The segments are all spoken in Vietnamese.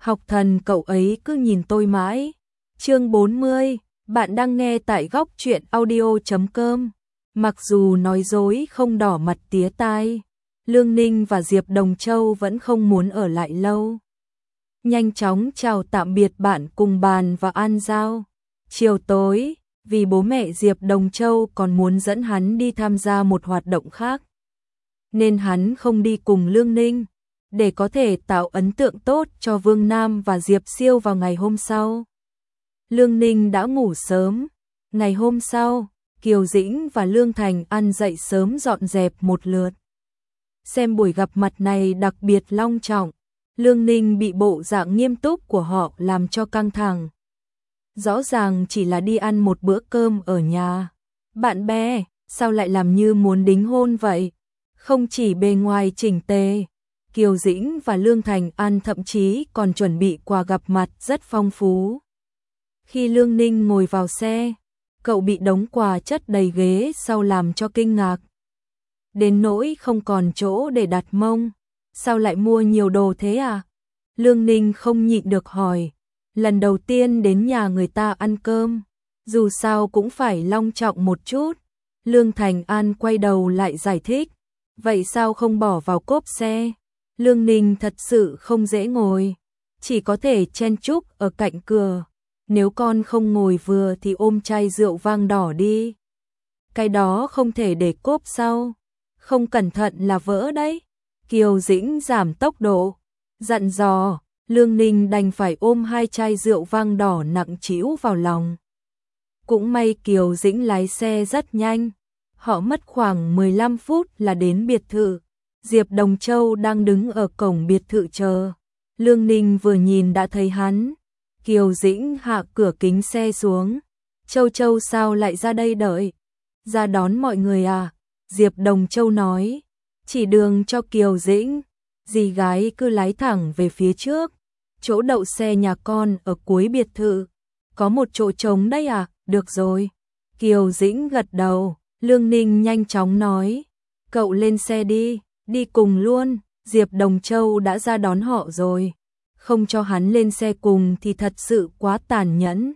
Học thần cậu ấy cứ nhìn tôi mãi. Chương 40, bạn đang nghe tại góc truyện audio.com. Mặc dù nói dối không đỏ mặt tía tai, Lương Ninh và Diệp Đồng Châu vẫn không muốn ở lại lâu. Nhanh chóng chào tạm biệt bạn cùng bàn và ăn giao. Chiều tối, vì bố mẹ Diệp Đồng Châu còn muốn dẫn hắn đi tham gia một hoạt động khác, nên hắn không đi cùng Lương Ninh, để có thể tạo ấn tượng tốt cho Vương Nam và Diệp Siêu vào ngày hôm sau. Lương Ninh đã ngủ sớm. Ngày hôm sau, Kiều Dĩnh và Lương Thành ăn dậy sớm dọn dẹp một lượt. Xem buổi gặp mặt này đặc biệt long trọng, Lương Ninh bị bộ dạng nghiêm túc của họ làm cho căng thẳng. Rõ ràng chỉ là đi ăn một bữa cơm ở nhà bạn bè, sao lại làm như muốn đính hôn vậy? Không chỉ bề ngoài chỉnh tề, Kiều Dĩnh và Lương Thành ăn thậm chí còn chuẩn bị quà gặp mặt rất phong phú. Khi Lương Ninh ngồi vào xe, cậu bị đống quà chất đầy ghế sau làm cho kinh ngạc. Đến nỗi không còn chỗ để đặt mông. Sao lại mua nhiều đồ thế à? Lương Ninh không nhịn được hỏi. Lần đầu tiên đến nhà người ta ăn cơm, dù sao cũng phải long trọng một chút. Lương Thành An quay đầu lại giải thích. Vậy sao không bỏ vào cốp xe? Lương Ninh thật sự không dễ ngồi, chỉ có thể chen chúc ở cạnh cửa. Nếu con không ngồi vừa thì ôm chai rượu vang đỏ đi. Cái đó không thể để cốp sau, không cẩn thận là vỡ đấy. Kiều Dĩnh giảm tốc độ, dặn dò. Lương Ninh đành phải ôm hai chai rượu vang đỏ nặng trĩu vào lòng. Cũng may Kiều Dĩnh lái xe rất nhanh, họ mất khoảng 15 phút là đến biệt thự. Diệp Đồng Châu đang đứng ở cổng biệt thự chờ. Lương Ninh vừa nhìn đã thấy hắn. Kiều Dĩnh hạ cửa kính xe xuống. Châu Châu sao lại ra đây đợi? Ra đón mọi người à? Diệp Đồng Châu nói. Chỉ đường cho Kiều Dĩnh. Dì gái cứ lái thẳng về phía trước. Chỗ đậu xe nhà con ở cuối biệt thự. Có một chỗ trống đấy à? Được rồi. Kiều Dĩnh gật đầu. Lương Ninh nhanh chóng nói. Cậu lên xe đi, đi cùng luôn. Diệp Đồng Châu đã ra đón họ rồi. Không cho hắn lên xe cùng thì thật sự quá tàn nhẫn.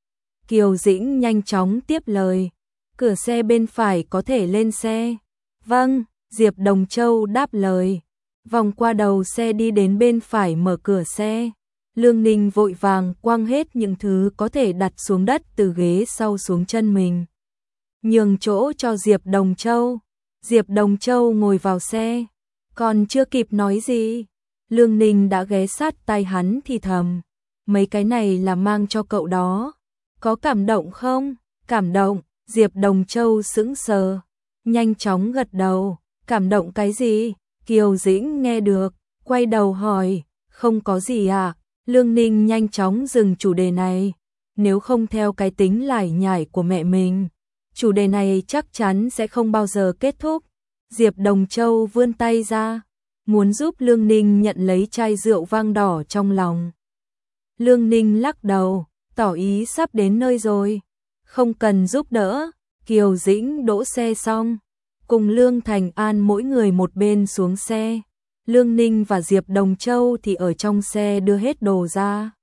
Kiều Dĩnh nhanh chóng tiếp lời. Cửa xe bên phải có thể lên xe. Vâng, Diệp Đồng Châu đáp lời. Vòng qua đầu xe đi đến bên phải mở cửa xe. Lương Ninh vội vàng quăng hết những thứ có thể đặt xuống đất từ ghế sau xuống chân mình. Nhường chỗ cho Diệp Đồng Châu. Diệp Đồng Châu ngồi vào xe. Còn chưa kịp nói gì, Lương Ninh đã ghé sát tai hắn thì thầm. Mấy cái này là mang cho cậu đó. Có cảm động không? Cảm động. Diệp Đồng Châu sững sờ, nhanh chóng gật đầu. Cảm động cái gì? Kiều Dĩnh nghe được, quay đầu hỏi. Không có gì à? Lương Ninh nhanh chóng dừng chủ đề này. Nếu không theo cái tính lải nhải của mẹ mình, chủ đề này chắc chắn sẽ không bao giờ kết thúc. Diệp Đồng Châu vươn tay ra, muốn giúp Lương Ninh nhận lấy chai rượu vang đỏ trong lòng. Lương Ninh lắc đầu, tỏ ý sắp đến nơi rồi. Không cần giúp đỡ. Kiều Dĩnh đỗ xe xong, cùng Lương Thành An mỗi người một bên xuống xe. Lương Ninh và Diệp Đồng Châu thì ở trong xe đưa hết đồ ra,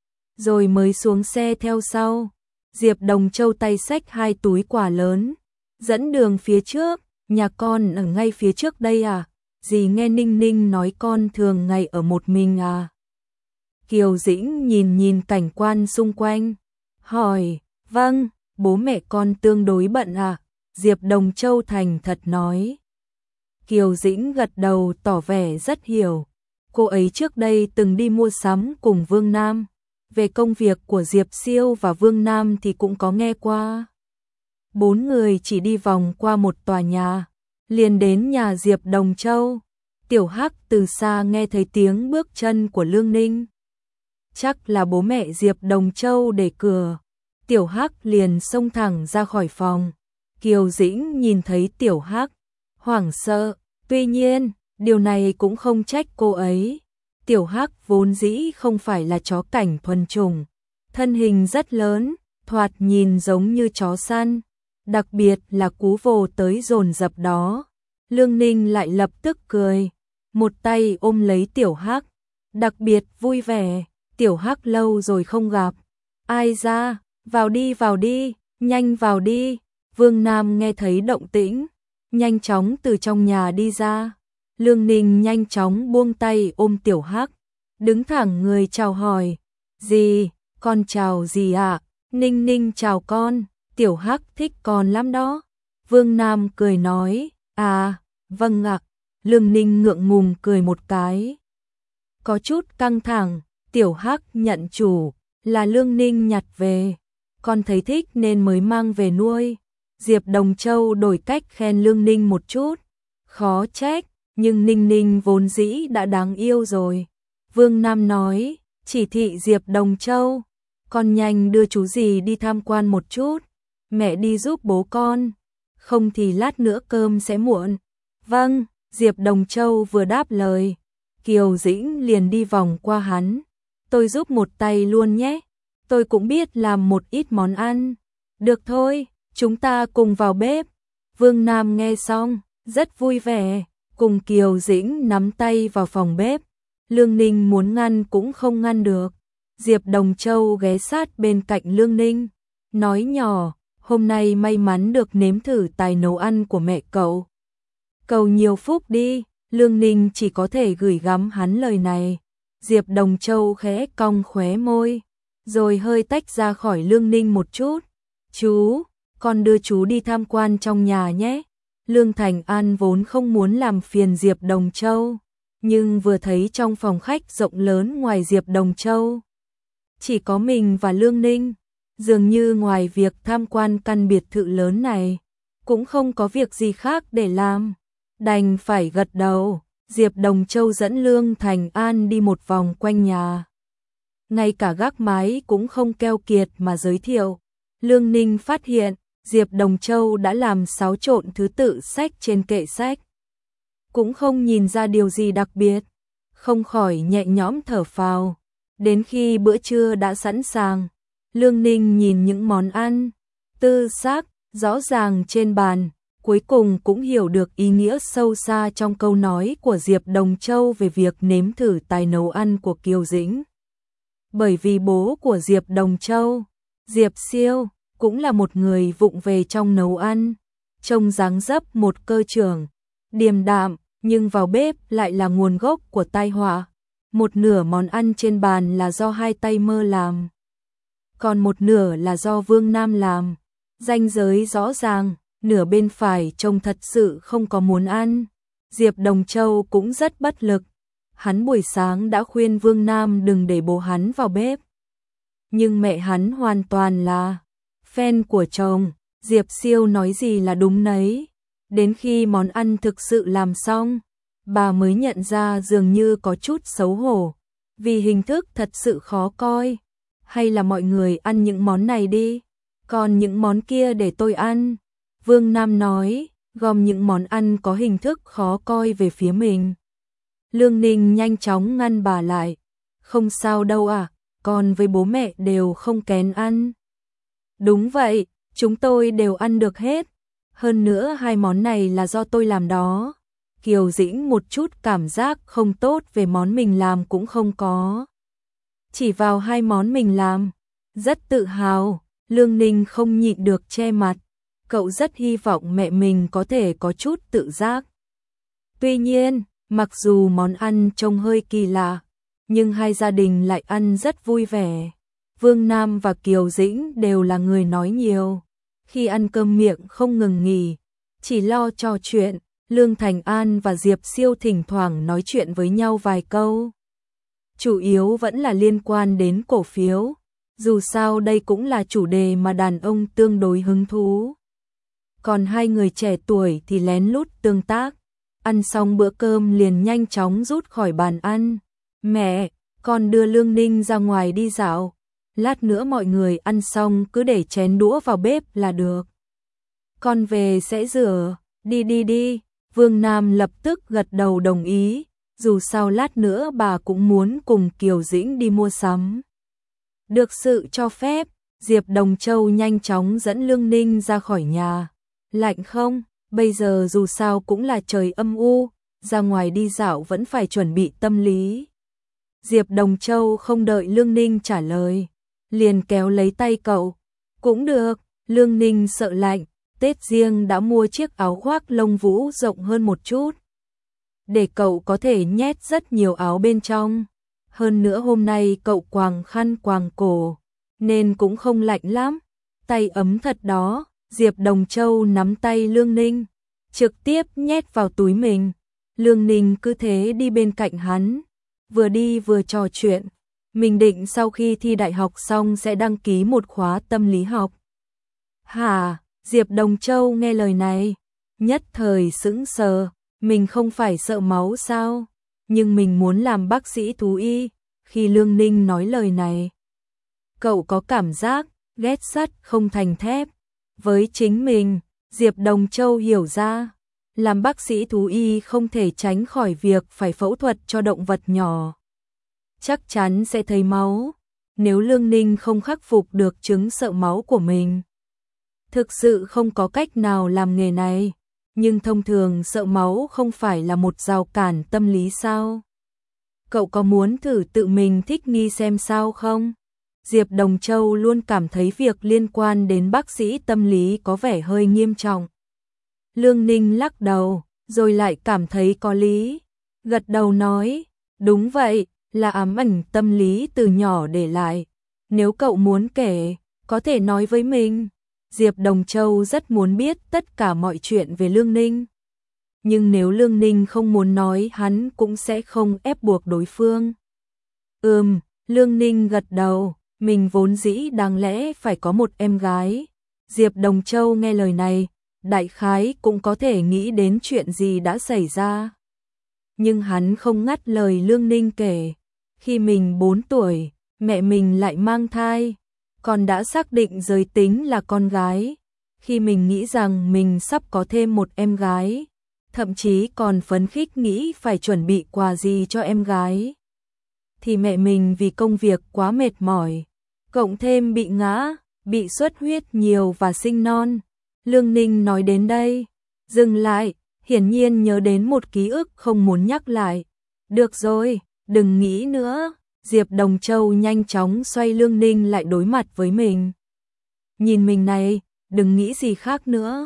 rồi mới xuống xe theo sau. Diệp Đồng Châu tay xách hai túi quà lớn, dẫn đường phía trước. Nhà con ở ngay phía trước đây à? Dì nghe Ninh Ninh nói con thường ngày ở một mình à? Kiều Dĩnh nhìn cảnh quan xung quanh, hỏi. Vâng, bố mẹ con tương đối bận à? Diệp Đồng Châu thành thật nói. Kiều Dĩnh gật đầu tỏ vẻ rất hiểu. Cô ấy trước đây từng đi mua sắm cùng Vương Nam. Về công việc của Diệp Siêu và Vương Nam thì cũng có nghe qua. Bốn người chỉ đi vòng qua một tòa nhà, liền đến nhà Diệp Đồng Châu. Tiểu Hắc từ xa nghe thấy tiếng bước chân của Lương Ninh. Chắc là bố mẹ Diệp Đồng Châu để cửa. Tiểu Hắc liền xông thẳng ra khỏi phòng. Kiều Dĩnh nhìn thấy Tiểu Hắc, hoảng sợ. Tuy nhiên, điều này cũng không trách cô ấy. Tiểu Hắc vốn dĩ không phải là chó cảnh thuần chủng, thân hình rất lớn, thoạt nhìn giống như chó săn. Đặc biệt là cú vồ tới dồn dập đó, Lương Ninh lại lập tức cười, một tay ôm lấy Tiểu Hắc, đặc biệt vui vẻ. Tiểu Hắc lâu rồi không gặp. Ai ra, vào đi, nhanh vào đi. Vương Nam nghe thấy động tĩnh, nhanh chóng từ trong nhà đi ra. Lương Ninh nhanh chóng buông tay ôm Tiểu Hắc, đứng thẳng người chào hỏi. Gì, con chào gì ạ? Ninh Ninh chào con, Tiểu Hắc thích con lắm đó. Vương Nam cười nói, à, vâng ạ. Lương Ninh ngượng ngùng cười một cái. Có chút căng thẳng, Tiểu Hắc nhận chủ, là Lương Ninh nhặt về. Con thấy thích nên mới mang về nuôi. Diệp Đồng Châu đổi cách khen Lương Ninh một chút. Khó trách, nhưng Ninh Ninh vốn dĩ đã đáng yêu rồi. Vương Nam nói, chỉ thị Diệp Đồng Châu, con nhanh đưa chú gì đi tham quan một chút. Mẹ đi giúp bố con, không thì lát nữa cơm sẽ muộn. Vâng, Diệp Đồng Châu vừa đáp lời, Kiều Dĩnh liền đi vòng qua hắn. Tôi giúp một tay luôn nhé, tôi cũng biết làm một ít món ăn. Được thôi, chúng ta cùng vào bếp. Vương Nam nghe xong, rất vui vẻ, cùng Kiều Dĩnh nắm tay vào phòng bếp. Lương Ninh muốn ngăn cũng không ngăn được. Diệp Đồng Châu ghé sát bên cạnh Lương Ninh, nói nhỏ, hôm nay may mắn được nếm thử tài nấu ăn của mẹ cậu. Cầu nhiều phúc đi. Lương Ninh chỉ có thể gửi gắm hắn lời này. Diệp Đồng Châu khẽ cong khóe môi, rồi hơi tách ra khỏi Lương Ninh một chút. Chú, con đưa chú đi tham quan trong nhà nhé. Lương Thành An vốn không muốn làm phiền Diệp Đồng Châu, nhưng vừa thấy trong phòng khách rộng lớn ngoài Diệp Đồng Châu, chỉ có mình và Lương Ninh, dường như ngoài việc tham quan căn biệt thự lớn này, cũng không có việc gì khác để làm. Đành phải gật đầu, Diệp Đồng Châu dẫn Lương Thành An đi một vòng quanh nhà. Ngay cả gác mái cũng không keo kiệt mà giới thiệu. Lương Ninh phát hiện, Diệp Đồng Châu đã làm xáo trộn thứ tự sách trên kệ sách. Cũng không nhìn ra điều gì đặc biệt, không khỏi nhẹ nhõm thở phào. Đến khi bữa trưa đã sẵn sàng, Lương Ninh nhìn những món ăn tư xác, rõ ràng trên bàn, cuối cùng cũng hiểu được ý nghĩa sâu xa trong câu nói của Diệp Đồng Châu về việc nếm thử tài nấu ăn của Kiều Dĩnh. Bởi vì bố của Diệp Đồng Châu, Diệp Siêu, cũng là một người vụng về trong nấu ăn, trông dáng dấp một cơ trưởng, điềm đạm, nhưng vào bếp lại là nguồn gốc của tai họa. Một nửa món ăn trên bàn là do hai tay mơ làm, còn một nửa là do Vương Nam làm. Ranh giới rõ ràng, nửa bên phải trông thật sự không có muốn ăn. Diệp Đồng Châu cũng rất bất lực. Hắn buổi sáng đã khuyên Vương Nam đừng để bố hắn vào bếp, nhưng mẹ hắn hoàn toàn là fan của chồng. Diệp Siêu nói gì là đúng nấy. Đến khi món ăn thực sự làm xong, bà mới nhận ra dường như có chút xấu hổ, vì hình thức thật sự khó coi. Hay là mọi người ăn những món này đi, còn những món kia để tôi ăn. Vương Nam nói, gom những món ăn có hình thức khó coi về phía mình. Lương Ninh nhanh chóng ngăn bà lại. Không sao đâu à, con với bố mẹ đều không kén ăn. Đúng vậy, chúng tôi đều ăn được hết. Hơn nữa hai món này là do tôi làm đó. Kiều Dĩnh một chút cảm giác không tốt về món mình làm cũng không có. Chỉ vào hai món mình làm, rất tự hào. Lương Ninh không nhịn được che mặt. Cậu rất hy vọng mẹ mình có thể có chút tự giác. Tuy nhiên, mặc dù món ăn trông hơi kỳ lạ, nhưng hai gia đình lại ăn rất vui vẻ. Vương Nam và Kiều Dĩnh đều là người nói nhiều. Khi ăn cơm miệng không ngừng nghỉ, chỉ lo trò chuyện. Lương Thành An và Diệp Siêu thỉnh thoảng nói chuyện với nhau vài câu. Chủ yếu vẫn là liên quan đến cổ phiếu. Dù sao đây cũng là chủ đề mà đàn ông tương đối hứng thú. Còn hai người trẻ tuổi thì lén lút tương tác. Ăn xong bữa cơm liền nhanh chóng rút khỏi bàn ăn. Mẹ, con đưa Lương Ninh ra ngoài đi dạo. Lát nữa mọi người ăn xong cứ để chén đũa vào bếp là được. Con về sẽ rửa, đi. Vương Nam lập tức gật đầu đồng ý. Dù sao lát nữa bà cũng muốn cùng Kiều Dĩnh đi mua sắm. Được sự cho phép, Diệp Đồng Châu nhanh chóng dẫn Lương Ninh ra khỏi nhà. Lạnh không? Bây giờ dù sao cũng là trời âm u, ra ngoài đi dạo vẫn phải chuẩn bị tâm lý. Diệp Đồng Châu không đợi Lương Ninh trả lời, liền kéo lấy tay cậu. Cũng được, Lương Ninh sợ lạnh, Tết riêng đã mua chiếc áo khoác lông vũ rộng hơn một chút, để cậu có thể nhét rất nhiều áo bên trong. Hơn nữa hôm nay cậu quàng khăn quàng cổ, nên cũng không lạnh lắm. Tay ấm thật đó. Diệp Đồng Châu nắm tay Lương Ninh, trực tiếp nhét vào túi mình. Lương Ninh cứ thế đi bên cạnh hắn, vừa đi vừa trò chuyện. Mình định sau khi thi đại học xong sẽ đăng ký một khóa tâm lý học. Hả? Diệp Đồng Châu nghe lời này, nhất thời sững sờ. Mình không phải sợ máu sao? Nhưng mình muốn làm bác sĩ thú y. Khi Lương Ninh nói lời này, cậu có cảm giác ghét sắt không thành thép với chính mình. Diệp Đồng Châu hiểu ra, làm bác sĩ thú y không thể tránh khỏi việc phải phẫu thuật cho động vật nhỏ. Chắc chắn sẽ thấy máu. Nếu Lương Ninh không khắc phục được chứng sợ máu của mình, thực sự không có cách nào làm nghề này. Nhưng thông thường sợ máu không phải là một rào cản tâm lý sao? Cậu có muốn thử tự mình thích nghi xem sao không? Diệp Đồng Châu luôn cảm thấy việc liên quan đến bác sĩ tâm lý có vẻ hơi nghiêm trọng. Lương Ninh lắc đầu, rồi lại cảm thấy có lý. Gật đầu nói, đúng vậy, là ám ảnh tâm lý từ nhỏ để lại. Nếu cậu muốn kể, có thể nói với mình. Diệp Đồng Châu rất muốn biết tất cả mọi chuyện về Lương Ninh. Nhưng nếu Lương Ninh không muốn nói, hắn cũng sẽ không ép buộc đối phương. Lương Ninh gật đầu, mình vốn dĩ đáng lẽ phải có một em gái. Diệp Đồng Châu nghe lời này, đại khái cũng có thể nghĩ đến chuyện gì đã xảy ra. Nhưng hắn không ngắt lời Lương Ninh kể. Khi mình 4 tuổi, mẹ mình lại mang thai, còn đã xác định giới tính là con gái. Khi mình nghĩ rằng mình sắp có thêm một em gái, thậm chí còn phấn khích nghĩ phải chuẩn bị quà gì cho em gái, thì mẹ mình vì công việc quá mệt mỏi, cộng thêm bị ngã, bị xuất huyết nhiều và sinh non. Lương Ninh nói đến đây, dừng lại, hiển nhiên nhớ đến một ký ức không muốn nhắc lại. Được rồi, đừng nghĩ nữa. Diệp Đồng Châu nhanh chóng xoay Lương Ninh lại đối mặt với mình. Nhìn mình này, đừng nghĩ gì khác nữa.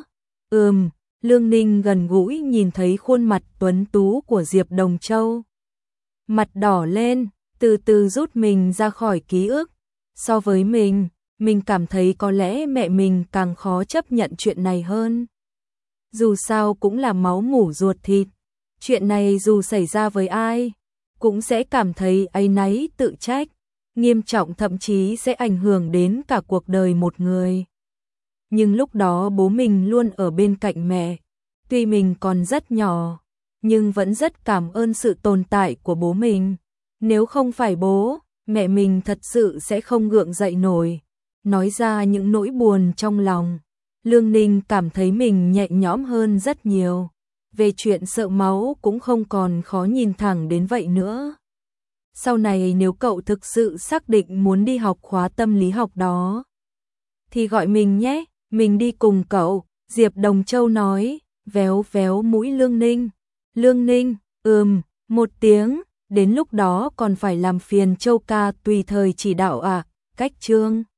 Lương Ninh gần gũi nhìn thấy khuôn mặt tuấn tú của Diệp Đồng Châu. Mặt đỏ lên, từ từ rút mình ra khỏi ký ức. So với mình cảm thấy có lẽ mẹ mình càng khó chấp nhận chuyện này hơn. Dù sao cũng là máu mủ ruột thịt. Chuyện này dù xảy ra với ai, cũng sẽ cảm thấy áy náy tự trách, nghiêm trọng thậm chí sẽ ảnh hưởng đến cả cuộc đời một người. Nhưng lúc đó bố mình luôn ở bên cạnh mẹ, tuy mình còn rất nhỏ, nhưng vẫn rất cảm ơn sự tồn tại của bố mình. Nếu không phải bố, mẹ mình thật sự sẽ không gượng dậy nổi. Nói ra những nỗi buồn trong lòng, Lương Ninh cảm thấy mình nhẹ nhõm hơn rất nhiều. Về chuyện sợ máu cũng không còn khó nhìn thẳng đến vậy nữa. Sau này nếu cậu thực sự xác định muốn đi học khóa tâm lý học đó, thì gọi mình nhé, mình đi cùng cậu. Diệp Đồng Châu nói, véo véo mũi Lương Ninh. Lương Ninh, một tiếng, đến lúc đó còn phải làm phiền Châu ca tùy thời chỉ đạo à, cách chương.